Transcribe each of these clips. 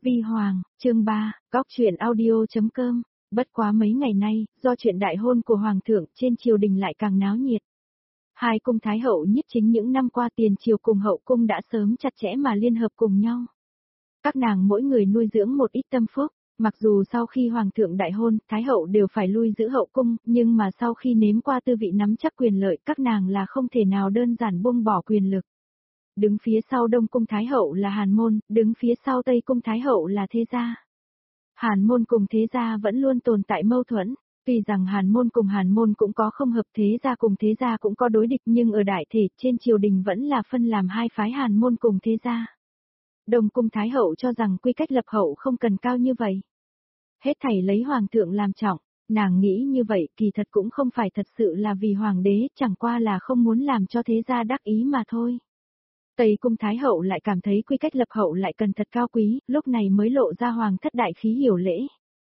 Vi Hoàng, chương 3, Góc truyện audio.com. Bất quá mấy ngày nay, do chuyện đại hôn của Hoàng thượng trên triều đình lại càng náo nhiệt. Hai cung thái hậu nhiếp chính những năm qua tiền triều cùng hậu cung đã sớm chặt chẽ mà liên hợp cùng nhau. Các nàng mỗi người nuôi dưỡng một ít tâm phúc, mặc dù sau khi Hoàng thượng đại hôn, thái hậu đều phải lui giữ hậu cung, nhưng mà sau khi nếm qua tư vị nắm chắc quyền lợi các nàng là không thể nào đơn giản buông bỏ quyền lực. Đứng phía sau Đông Cung Thái Hậu là Hàn Môn, đứng phía sau Tây Cung Thái Hậu là Thế Gia. Hàn Môn cùng Thế Gia vẫn luôn tồn tại mâu thuẫn, tuy rằng Hàn Môn cùng Hàn Môn cũng có không hợp, Thế Gia cùng Thế Gia cũng có đối địch, nhưng ở đại thể trên triều đình vẫn là phân làm hai phái Hàn Môn cùng Thế Gia. Đông Cung Thái Hậu cho rằng quy cách lập hậu không cần cao như vậy. Hết thảy lấy Hoàng thượng làm trọng, nàng nghĩ như vậy kỳ thật cũng không phải thật sự là vì Hoàng đế, chẳng qua là không muốn làm cho Thế Gia đắc ý mà thôi. Tây Cung Thái Hậu lại cảm thấy quy cách lập hậu lại cần thật cao quý, lúc này mới lộ ra hoàng thất đại khí hiểu lễ.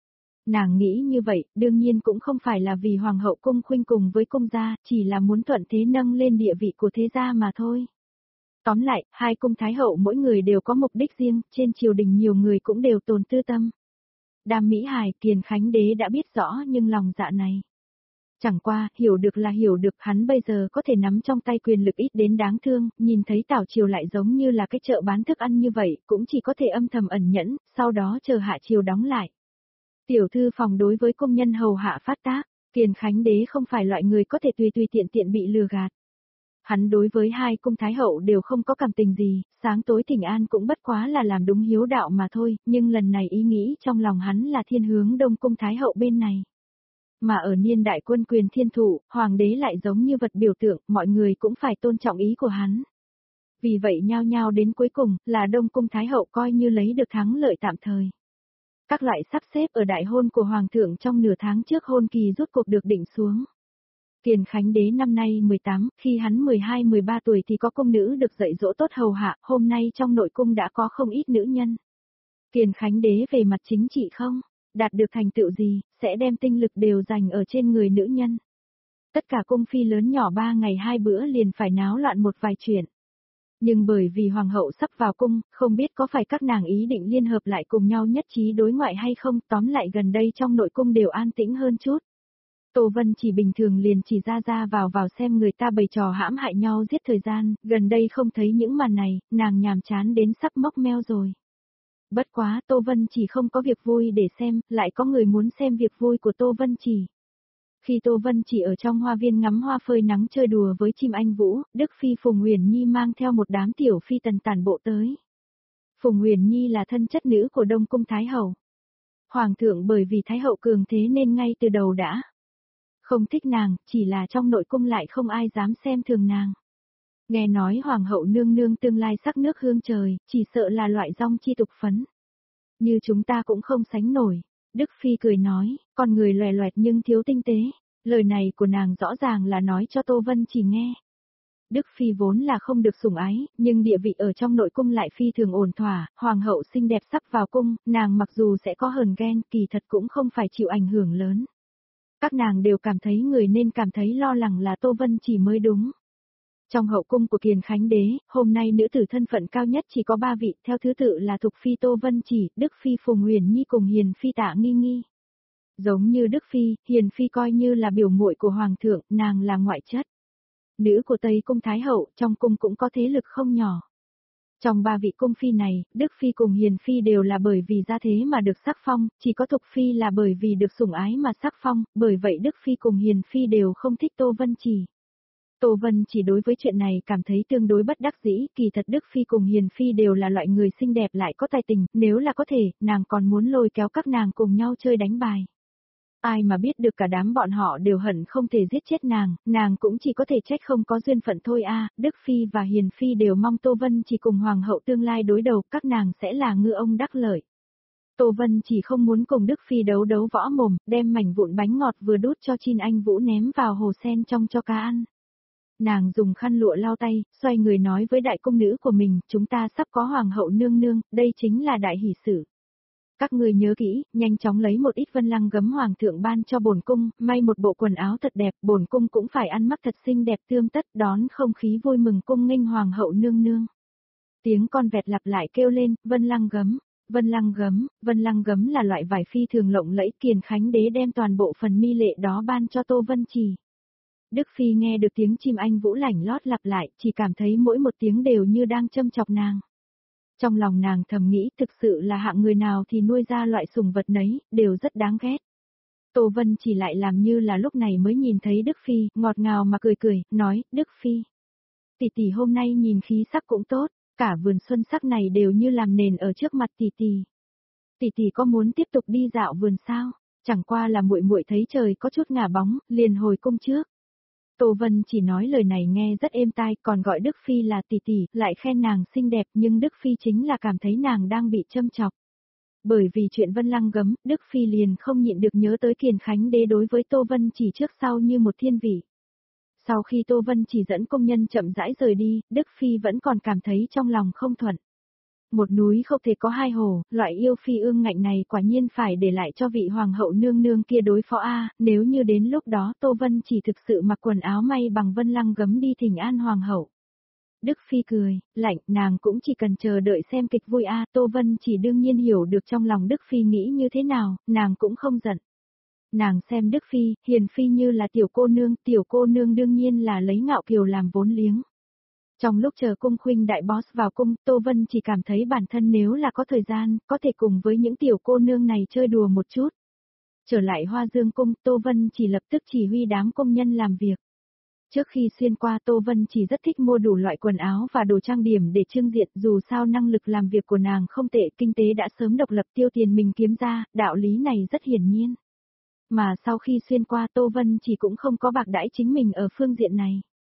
Nàng nghĩ như vậy, đương nhiên cũng không phải là vì Hoàng hậu cung khuynh cùng với cung gia, chỉ là muốn thuận thế nâng lên địa vị của Thế Gia mà thôi. Tóm lại, hai cung Thái Hậu mỗi người đều có mục đích riêng, trên triều đình nhiều người cũng đều tồn tư tâm. Đàm Mỹ Hài, Kiền Khánh Đế đã biết rõ nhưng lòng dạ này. Chẳng qua, hiểu được là hiểu được, hắn bây giờ có thể nắm trong tay quyền lực ít đến đáng thương, nhìn thấy Tảo Triều lại giống như là cái chợ bán thức ăn như vậy, cũng chỉ có thể âm thầm ẩn nhẫn, sau đó chờ hạ triều đóng lại. Tiểu thư phòng đối với công nhân hầu hạ phát tác, Kiền Khánh Đế không phải loại người có thể tùy tùy tiện bị lừa gạt. Hắn đối với hai cung thái hậu đều không có cảm tình gì, sáng tối thỉnh an cũng bất quá là làm đúng hiếu đạo mà thôi, nhưng lần này ý nghĩ trong lòng hắn là thiên hướng Đông cung thái hậu bên này. Mà ở niên đại quân quyền thiên thủ, hoàng đế lại giống như vật biểu tượng, mọi người cũng phải tôn trọng ý của hắn. Vì vậy nhao nhao đến cuối cùng, là Đông Cung Thái Hậu coi như lấy được thắng lợi tạm thời. Các loại sắp xếp ở đại hôn của Hoàng thượng trong nửa tháng trước hôn kỳ rốt cuộc được định xuống. Kiền Khánh Đế năm nay 18, khi hắn 12-13 tuổi thì có cung nữ được dạy dỗ tốt hầu hạ, hôm nay trong nội cung đã có không ít nữ nhân. Kiền Khánh Đế về mặt chính trị không? Đạt được thành tựu gì, sẽ đem tinh lực đều dành ở trên người nữ nhân. Tất cả cung phi lớn nhỏ 3 ngày 2 bữa liền phải náo loạn một vài chuyện. Nhưng bởi vì hoàng hậu sắp vào cung, không biết có phải các nàng ý định liên hợp lại cùng nhau nhất trí đối ngoại hay không, tóm lại gần đây trong nội cung đều an tĩnh hơn chút. Tô Vân chỉ bình thường liền chỉ ra vào xem người ta bày trò hãm hại nhau giết thời gian, gần đây không thấy những màn này, nàng nhàm chán đến sắp mốc meo rồi. Bất quá Tô Vân chỉ không có việc vui để xem, lại có người muốn xem việc vui của Tô Vân chỉ. Khi Tô Vân chỉ ở trong hoa viên ngắm hoa phơi nắng chơi đùa với chim anh vũ, Đức Phi Phùng Uyển Nhi mang theo một đám tiểu phi tần tản bộ tới. Phùng Uyển Nhi là thân chất nữ của Đông Cung Thái Hậu. Hoàng thượng bởi vì Thái Hậu cường thế nên ngay từ đầu đã không thích nàng, chỉ là trong nội cung lại không ai dám xem thường nàng. Nghe nói Hoàng hậu nương nương tương lai sắc nước hương trời, chỉ sợ là loại rong chi tục phấn. Như chúng ta cũng không sánh nổi. Đức Phi cười nói, con người loè loẹt nhưng thiếu tinh tế. Lời này của nàng rõ ràng là nói cho Tô Vân chỉ nghe. Đức Phi vốn là không được sủng ái, nhưng địa vị ở trong nội cung lại phi thường ổn thỏa, hoàng hậu xinh đẹp sắp vào cung, nàng mặc dù sẽ có hờn ghen, kỳ thật cũng không phải chịu ảnh hưởng lớn. Các nàng đều cảm thấy người nên cảm thấy lo lắng là Tô Vân chỉ mới đúng. Trong hậu cung của Kiền Khánh Đế, hôm nay nữ tử thân phận cao nhất chỉ có 3 vị, theo thứ tự là Thục Phi Tô Vân Chỉ, Đức Phi Phùng Uyển Nhi cùng Hiền Phi Tạ Nghi Nghi. Giống như Đức Phi, Hiền Phi coi như là biểu muội của Hoàng thượng, nàng là ngoại chất. Nữ của Tây Cung Thái Hậu, trong cung cũng có thế lực không nhỏ. Trong 3 vị cung phi này, Đức Phi cùng Hiền Phi đều là bởi vì gia thế mà được sắc phong, chỉ có Thục Phi là bởi vì được sủng ái mà sắc phong, bởi vậy Đức Phi cùng Hiền Phi đều không thích Tô Vân Chỉ. Tô Vân chỉ đối với chuyện này cảm thấy tương đối bất đắc dĩ, kỳ thật Đức Phi cùng Hiền Phi đều là loại người xinh đẹp lại có tài tình, nếu là có thể, nàng còn muốn lôi kéo các nàng cùng nhau chơi đánh bài. Ai mà biết được cả đám bọn họ đều hận không thể giết chết nàng cũng chỉ có thể trách không có duyên phận thôi a. Đức Phi và Hiền Phi đều mong Tô Vân chỉ cùng Hoàng hậu tương lai đối đầu, các nàng sẽ là ngư ông đắc lợi. Tô Vân chỉ không muốn cùng Đức Phi đấu võ mồm, đem mảnh vụn bánh ngọt vừa đút cho Chin Anh Vũ ném vào hồ sen trong cho cá ăn. Nàng dùng khăn lụa lau tay, xoay người nói với đại cung nữ của mình, chúng ta sắp có Hoàng hậu nương nương, đây chính là đại hỷ sự. Các người nhớ kỹ, nhanh chóng lấy một ít vân lăng gấm Hoàng thượng ban cho bổn cung, may một bộ quần áo thật đẹp, bổn cung cũng phải ăn mặc thật xinh đẹp tươm tất, đón không khí vui mừng cung nghênh Hoàng hậu nương nương. Tiếng con vẹt lặp lại kêu lên, vân lăng gấm. Vân Lăng gấm là loại vải phi thường lộng lẫy, Kiền Khánh Đế đem toàn bộ phần mi lệ đó ban cho Tô Vân Chỉ. Đức Phi nghe được tiếng chim anh vũ lảnh lót lặp lại, chỉ cảm thấy mỗi một tiếng đều như đang châm chọc nàng. Trong lòng nàng thầm nghĩ thực sự là hạng người nào thì nuôi ra loại sủng vật nấy, đều rất đáng ghét. Tô Vân Chỉ lại làm như là lúc này mới nhìn thấy Đức Phi, ngọt ngào mà cười cười, nói, Đức Phi. Tỷ tỷ hôm nay nhìn khí sắc cũng tốt, cả vườn xuân sắc này đều như làm nền ở trước mặt tỷ tỷ. Tỷ tỷ có muốn tiếp tục đi dạo vườn sao? Chẳng qua là muội muội thấy trời có chút ngả bóng, liền hồi cung trước. Tô Vân Chỉ nói lời này nghe rất êm tai, còn gọi Đức Phi là tỷ tỷ, lại khen nàng xinh đẹp, nhưng Đức Phi chính là cảm thấy nàng đang bị châm chọc. Bởi vì chuyện Vân Lăng gấm, Đức Phi liền không nhịn được nhớ tới Kiền Khánh Đế đối với Tô Vân Chỉ trước sau như một thiên vị. Sau khi Tô Vân Chỉ dẫn công nhân chậm rãi rời đi, Đức Phi vẫn còn cảm thấy trong lòng không thuận. Một núi không thể có hai hồ, loại yêu phi ương ngạnh này quả nhiên phải để lại cho vị hoàng hậu nương nương kia đối phó nếu như đến lúc đó Tô Vân Chỉ thực sự mặc quần áo may bằng Vân Lăng gấm đi thỉnh an hoàng hậu. Đức Phi cười, lạnh, nàng cũng chỉ cần chờ đợi xem kịch vui Tô Vân Chỉ đương nhiên hiểu được trong lòng Đức Phi nghĩ như thế nào, nàng cũng không giận. Nàng xem Đức Phi, hiền phi như là tiểu cô nương đương nhiên là lấy ngạo kiều làm vốn liếng. Trong lúc chờ cung khuynh đại boss vào cung, Tô Vân chỉ cảm thấy bản thân nếu là có thời gian, có thể cùng với những tiểu cô nương này chơi đùa một chút. Trở lại Hoa Dương cung, Tô Vân chỉ lập tức chỉ huy đám công nhân làm việc. Trước khi xuyên qua Tô Vân chỉ rất thích mua đủ loại quần áo và đồ trang điểm để trưng diện, dù sao năng lực làm việc của nàng không tệ, kinh tế đã sớm độc lập tiêu tiền mình kiếm ra, đạo lý này rất hiển nhiên. Mà sau khi xuyên qua Tô Vân chỉ cũng không có bạc đãi chính mình ở phương diện này.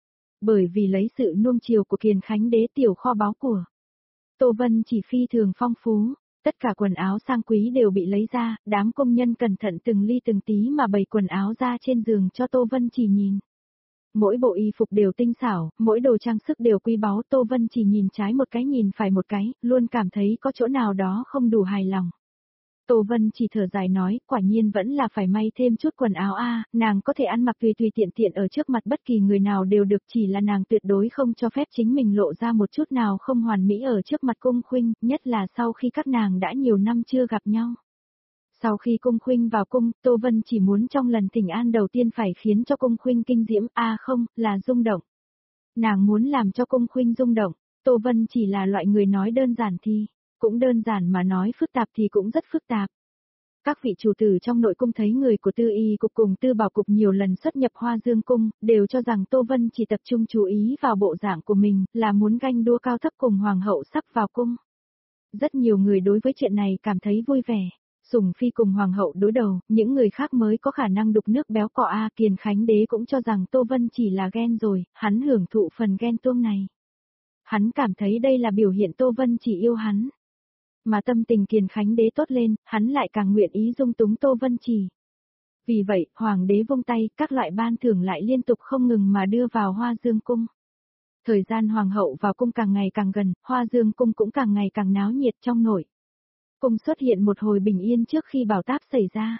Bởi vì lấy sự nuông chiều của Kiền Khánh Đế tiểu kho báu của Tô Vân chỉ phi thường phong phú, tất cả quần áo sang quý đều bị lấy ra, đám công nhân cẩn thận từng ly từng tí mà bày quần áo ra trên giường cho Tô Vân chỉ nhìn. Mỗi bộ y phục đều tinh xảo, mỗi đồ trang sức đều quý báu, Tô Vân chỉ nhìn trái một cái nhìn phải một cái, luôn cảm thấy có chỗ nào đó không đủ hài lòng. Tô Vân chỉ thở dài nói, quả nhiên vẫn là phải may thêm chút quần áo nàng có thể ăn mặc tùy tùy tiện tiện ở trước mặt bất kỳ người nào đều được, chỉ là nàng tuyệt đối không cho phép chính mình lộ ra một chút nào không hoàn mỹ ở trước mặt cung khuynh, nhất là sau khi các nàng đã nhiều năm chưa gặp nhau. Sau khi cung khuynh vào cung, Tô Vân chỉ muốn trong lần thỉnh an đầu tiên phải khiến cho cung khuynh kinh diễm, không, là rung động. Nàng muốn làm cho cung khuynh rung động, Tô Vân chỉ là loại người nói đơn giản thì cũng đơn giản mà nói phức tạp thì cũng rất phức tạp. Các vị chủ tử trong nội cung thấy người của Tư Y cục cùng Tư Bảo cục nhiều lần xuất nhập Hoa Dương cung, đều cho rằng Tô Vân chỉ tập trung chú ý vào bộ dạng của mình, là muốn ganh đua cao thấp cùng hoàng hậu sắp vào cung. Rất nhiều người đối với chuyện này cảm thấy vui vẻ. Sủng phi cùng hoàng hậu đối đầu, những người khác mới có khả năng đục nước béo cò Kiền Khánh Đế cũng cho rằng Tô Vân chỉ là ghen rồi, hắn hưởng thụ phần ghen tuông này. Hắn cảm thấy đây là biểu hiện Tô Vân chỉ yêu hắn. Mà tâm tình Kiền Khánh Đế tốt lên, hắn lại càng nguyện ý dung túng Tô Vân chỉ. Vì vậy, hoàng đế vung tay, các loại ban thưởng lại liên tục không ngừng mà đưa vào Hoa Dương cung. Thời gian hoàng hậu vào cung càng ngày càng gần, Hoa Dương cung cũng càng ngày càng náo nhiệt trong nội cung xuất hiện một hồi bình yên trước khi bảo táp xảy ra.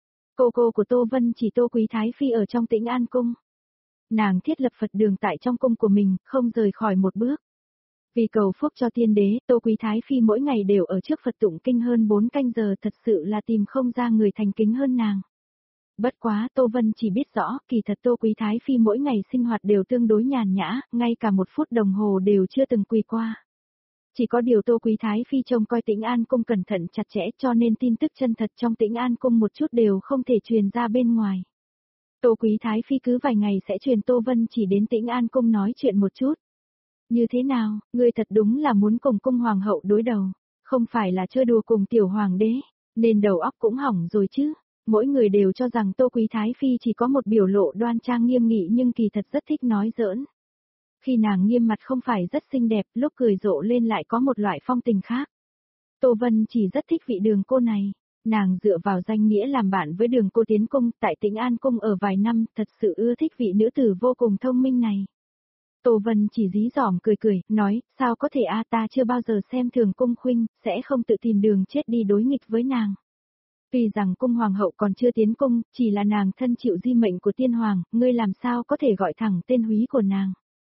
Cô của Tô Vân chỉ Tô Quý Thái Phi ở trong Tĩnh An cung. Nàng thiết lập Phật đường tại trong cung của mình, không rời khỏi một bước. Vì cầu phúc cho tiên đế, Tô Quý Thái Phi mỗi ngày đều ở trước Phật tụng kinh hơn 4 canh giờ, thật sự là tìm không ra người thành kính hơn nàng. Bất quá Tô Vân chỉ biết rõ, kỳ thật Tô Quý Thái Phi mỗi ngày sinh hoạt đều tương đối nhàn nhã, ngay cả một phút đồng hồ đều chưa từng quỳ qua. Chỉ có điều Tô Quý Thái Phi trông coi Tĩnh An cung cẩn thận chặt chẽ, cho nên tin tức chân thật trong Tĩnh An cung một chút đều không thể truyền ra bên ngoài. Tô Quý Thái Phi cứ vài ngày sẽ truyền Tô Vân chỉ đến Tĩnh An cung nói chuyện một chút. Như thế nào, ngươi thật đúng là muốn cùng cung hoàng hậu đối đầu, không phải là chơi đùa cùng tiểu hoàng đế, nên đầu óc cũng hỏng rồi chứ. Mỗi người đều cho rằng Tô Quý Thái Phi chỉ có một biểu lộ đoan trang nghiêm nghị nhưng kỳ thật rất thích nói giỡn. Khi nàng nghiêm mặt không phải rất xinh đẹp, lúc cười rộ lên lại có một loại phong tình khác. Tô Vân chỉ rất thích vị Đường cô này. Nàng dựa vào danh nghĩa làm bạn với Đường cô tiến cung tại Tĩnh An cung ở vài năm, thật sự ưa thích vị nữ tử vô cùng thông minh này. Tô Vân chỉ dí dỏm cười cười, nói, sao có thể ta chưa bao giờ xem thường cung khuynh, sẽ không tự tìm đường chết đi đối nghịch với nàng. Tuy rằng cung hoàng hậu còn chưa tiến cung, chỉ là nàng thân chịu di mệnh của tiên hoàng, ngươi làm sao có thể gọi thẳng tên húy của nàng.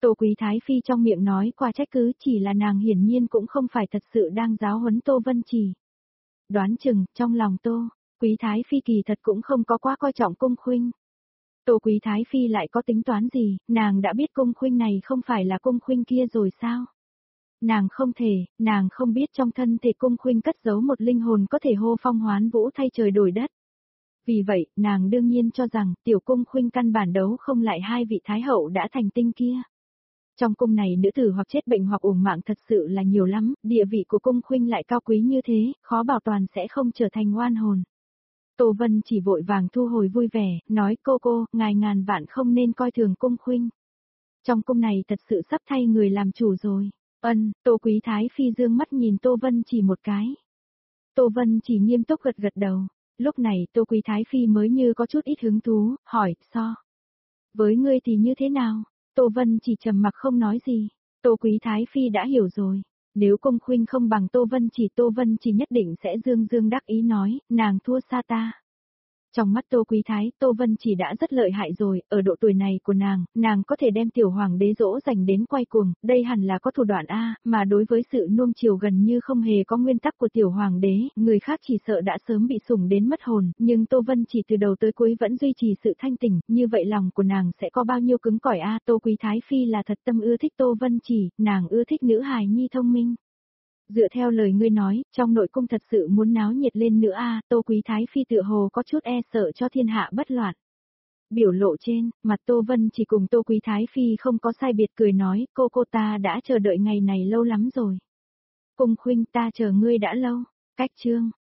Tô Quý Thái Phi trong miệng nói qua trách cứ, chỉ là nàng hiển nhiên cũng không phải thật sự đang giáo huấn Tô Vân Chỉ. Đoán chừng, trong lòng Tô Quý Thái Phi kỳ thật cũng không có quá coi trọng Cung Khuynh. Tô Quý Thái Phi lại có tính toán gì, nàng đã biết Cung Khuynh này không phải là Cung Khuynh kia rồi sao? Nàng không biết trong thân thể Cung Khuynh cất giấu một linh hồn có thể hô phong hoán vũ thay trời đổi đất. Vì vậy, nàng đương nhiên cho rằng tiểu Cung Khuynh căn bản đấu không lại hai vị Thái Hậu đã thành tinh kia. Trong cung này nữ tử hoặc chết bệnh hoặc uổng mạng thật sự là nhiều lắm, địa vị của Cung Khuynh lại cao quý như thế, khó bảo toàn sẽ không trở thành oan hồn. Tô Vân chỉ vội vàng thu hồi vui vẻ, nói cô, ngài ngàn vạn không nên coi thường Cung Khuynh. Trong cung này thật sự sắp thay người làm chủ rồi. Tô Quý Thái Phi dương mắt nhìn Tô Vân chỉ một cái. Tô Vân chỉ nghiêm túc gật đầu. Lúc này Tô Quý Thái Phi mới như có chút ít hứng thú, hỏi, so. Với ngươi thì như thế nào? Tô Vân chỉ trầm mặc không nói gì. Tô Quý Thái Phi đã hiểu rồi. Nếu Cung Khuynh không bằng Tô Vân chỉ nhất định sẽ dương dương đắc ý nói, nàng thua xa ta. Trong mắt Tô Quý Thái, Tô Vân chỉ đã rất lợi hại rồi, ở độ tuổi này của nàng có thể đem tiểu hoàng đế dỗ dành đến quay cuồng, đây hẳn là có thủ đoạn A, mà đối với sự nuông chiều gần như không hề có nguyên tắc của tiểu hoàng đế, người khác chỉ sợ đã sớm bị sủng đến mất hồn, nhưng Tô Vân chỉ từ đầu tới cuối vẫn duy trì sự thanh tỉnh, như vậy lòng của nàng sẽ có bao nhiêu cứng cỏi A. Tô Quý Thái Phi là thật tâm ưa thích Tô Vân chỉ, nàng ưa thích nữ hài nhi thông minh. Dựa theo lời ngươi nói, trong nội cung thật sự muốn náo nhiệt lên nữa a. Tô Quý Thái Phi tựa hồ có chút e sợ cho thiên hạ bất loạn. Biểu lộ trên, mặt Tô Vân chỉ cùng Tô Quý Thái Phi không có sai biệt cười nói, cô ta đã chờ đợi ngày này lâu lắm rồi. Cung Khuynh ta chờ ngươi đã lâu. Cách chương